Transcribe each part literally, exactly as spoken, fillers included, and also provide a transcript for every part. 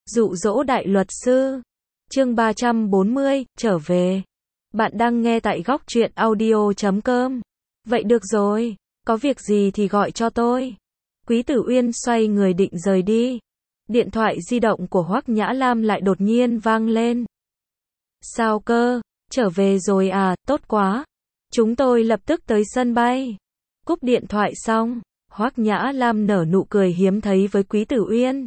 Dụ dỗ đại luật sư. Chương ba trăm bốn mươi, trở về. Bạn đang nghe tại góc truyện audio chấm com. Vậy được rồi, có việc gì thì gọi cho tôi. Quý Tử Uyên xoay người định rời đi. Điện thoại di động của Hoắc Nhã Lam lại đột nhiên vang lên. Sao cơ, trở về rồi à, tốt quá. Chúng tôi lập tức tới sân bay. Cúp điện thoại xong, Hoắc Nhã Lam nở nụ cười hiếm thấy với Quý Tử Uyên.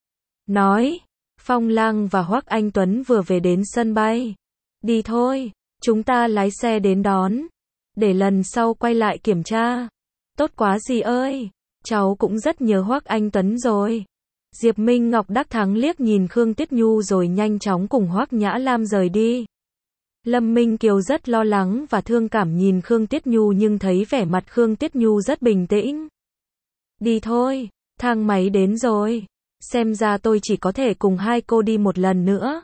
Nói, Phong Lang và Hoắc Anh Tuấn vừa về đến sân bay. Đi thôi, chúng ta lái xe đến đón. Để lần sau quay lại kiểm tra. Tốt quá dì ơi, cháu cũng rất nhớ Hoắc Anh Tuấn rồi. Diệp Minh Ngọc đắc thắng liếc nhìn Khương Tiết Nhu rồi nhanh chóng cùng Hoắc Nhã Lam rời đi. Lâm Minh Kiều rất lo lắng và thương cảm nhìn Khương Tiết Nhu nhưng thấy vẻ mặt Khương Tiết Nhu rất bình tĩnh. Đi thôi, thang máy đến rồi. Xem ra tôi chỉ có thể cùng hai cô đi một lần nữa.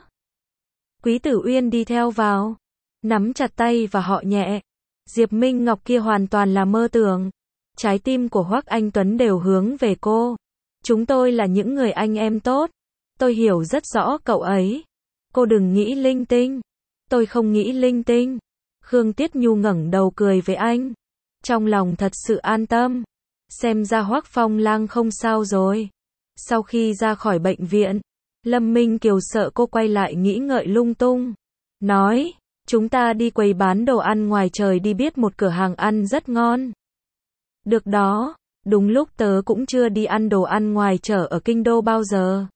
Quý Tử Uyên đi theo vào, nắm chặt tay và họ nhẹ. Diệp Minh Ngọc kia hoàn toàn là mơ tưởng. Trái tim của Hoắc Anh Tuấn đều hướng về cô. Chúng tôi là những người anh em tốt. Tôi hiểu rất rõ cậu ấy. Cô đừng nghĩ linh tinh. Tôi không nghĩ linh tinh. Khương Tiết Nhu ngẩng đầu cười với anh. Trong lòng thật sự an tâm. Xem ra Hoắc Phong Lang không sao rồi. Sau khi ra khỏi bệnh viện, Lâm Minh Kiều sợ cô quay lại nghĩ ngợi lung tung. Nói, chúng ta đi quầy bán đồ ăn ngoài trời đi, biết một cửa hàng ăn rất ngon. Được đó, đúng lúc tớ cũng chưa đi ăn đồ ăn ngoài chợ ở Kinh Đô bao giờ.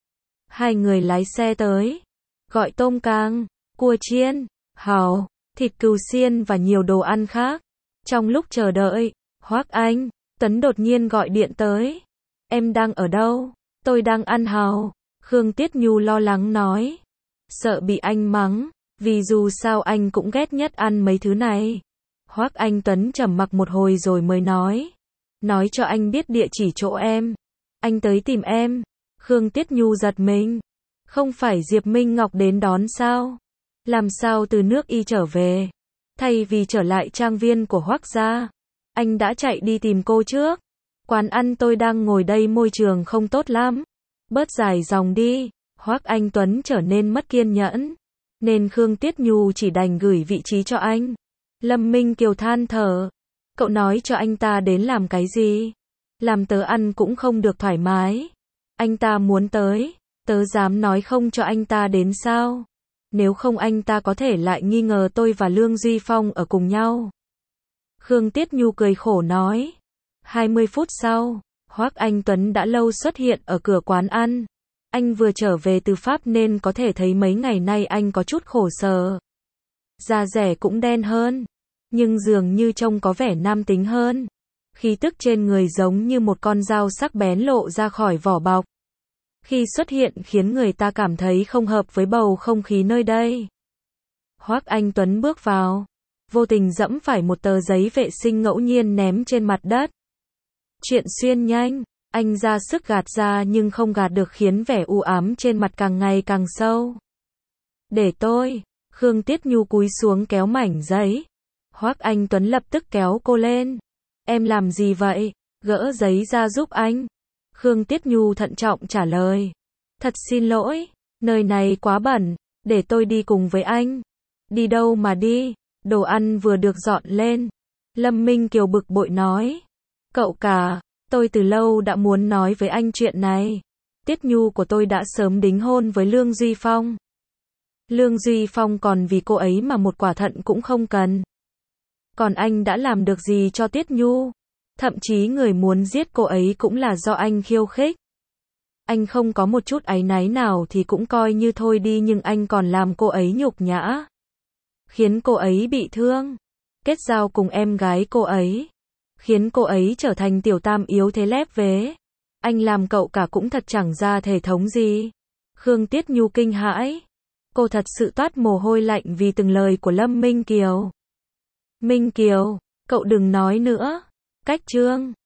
Hai người lái xe tới, gọi tôm cang, cua chiên, hàu, thịt cừu xiên và nhiều đồ ăn khác. Trong lúc chờ đợi, Hoắc Anh Tuấn đột nhiên gọi điện tới. Em đang ở đâu? Tôi đang ăn hàu. Khương Tiết Nhu lo lắng nói. Sợ bị anh mắng, vì dù sao anh cũng ghét nhất ăn mấy thứ này. Hoắc Anh Tuấn trầm mặc một hồi rồi mới nói. Nói cho anh biết địa chỉ chỗ em. Anh tới tìm em. Khương Tiết Nhu giật mình. Không phải Diệp Minh Ngọc đến đón sao? Làm sao từ nước Y trở về? Thay vì trở lại trang viên của Hoắc gia, anh đã chạy đi tìm cô trước. Quán ăn tôi đang ngồi đây môi trường không tốt lắm. Bớt dài dòng đi. Hoắc Anh Tuấn trở nên mất kiên nhẫn. Nên Khương Tiết Nhu chỉ đành gửi vị trí cho anh. Lâm Minh Kiều than thở. Cậu nói cho anh ta đến làm cái gì? Làm tớ ăn cũng không được thoải mái. Anh ta muốn tới, tớ dám nói không cho anh ta đến sao? Nếu không anh ta có thể lại nghi ngờ tôi và Lương Duy Phong ở cùng nhau. Khương Tiết Nhu cười khổ nói. hai mươi phút sau, Hoắc Anh Tuấn đã lâu xuất hiện ở cửa quán ăn. Anh vừa trở về từ Pháp nên có thể thấy mấy ngày nay anh có chút khổ sở. Da dẻ cũng đen hơn, nhưng dường như trông có vẻ nam tính hơn. Khí tức trên người giống như một con dao sắc bén lộ ra khỏi vỏ bọc. Khi xuất hiện khiến người ta cảm thấy không hợp với bầu không khí nơi đây. Hoắc Anh Tuấn bước vào, vô tình dẫm phải một tờ giấy vệ sinh ngẫu nhiên ném trên mặt đất. Chuyện xuyên nhanh, anh ra sức gạt ra nhưng không gạt được khiến vẻ u ám trên mặt càng ngày càng sâu. Để tôi, Khương Tiết Nhu cúi xuống kéo mảnh giấy. Hoắc Anh Tuấn lập tức kéo cô lên. Em làm gì vậy? Gỡ giấy ra giúp anh. Khương Tiết Nhu thận trọng trả lời. Thật xin lỗi, nơi này quá bẩn, để tôi đi cùng với anh. Đi đâu mà đi, đồ ăn vừa được dọn lên. Lâm Minh Kiều bực bội nói. Cậu cả, tôi từ lâu đã muốn nói với anh chuyện này. Tiết Nhu của tôi đã sớm đính hôn với Lương Duy Phong. Lương Duy Phong còn vì cô ấy mà một quả thận cũng không cần. Còn anh đã làm được gì cho Tiết Nhu? Thậm chí người muốn giết cô ấy cũng là do anh khiêu khích. Anh không có một chút áy náy nào thì cũng coi như thôi đi, nhưng anh còn làm cô ấy nhục nhã. Khiến cô ấy bị thương. Kết giao cùng em gái cô ấy. Khiến cô ấy trở thành tiểu tam yếu thế lép vế. Anh làm cậu cả cũng thật chẳng ra thể thống gì. Khương Tiết Nhu kinh hãi. Cô thật sự toát mồ hôi lạnh vì từng lời của Lâm Minh Kiều. Minh Kiều, cậu đừng nói nữa. Cách chương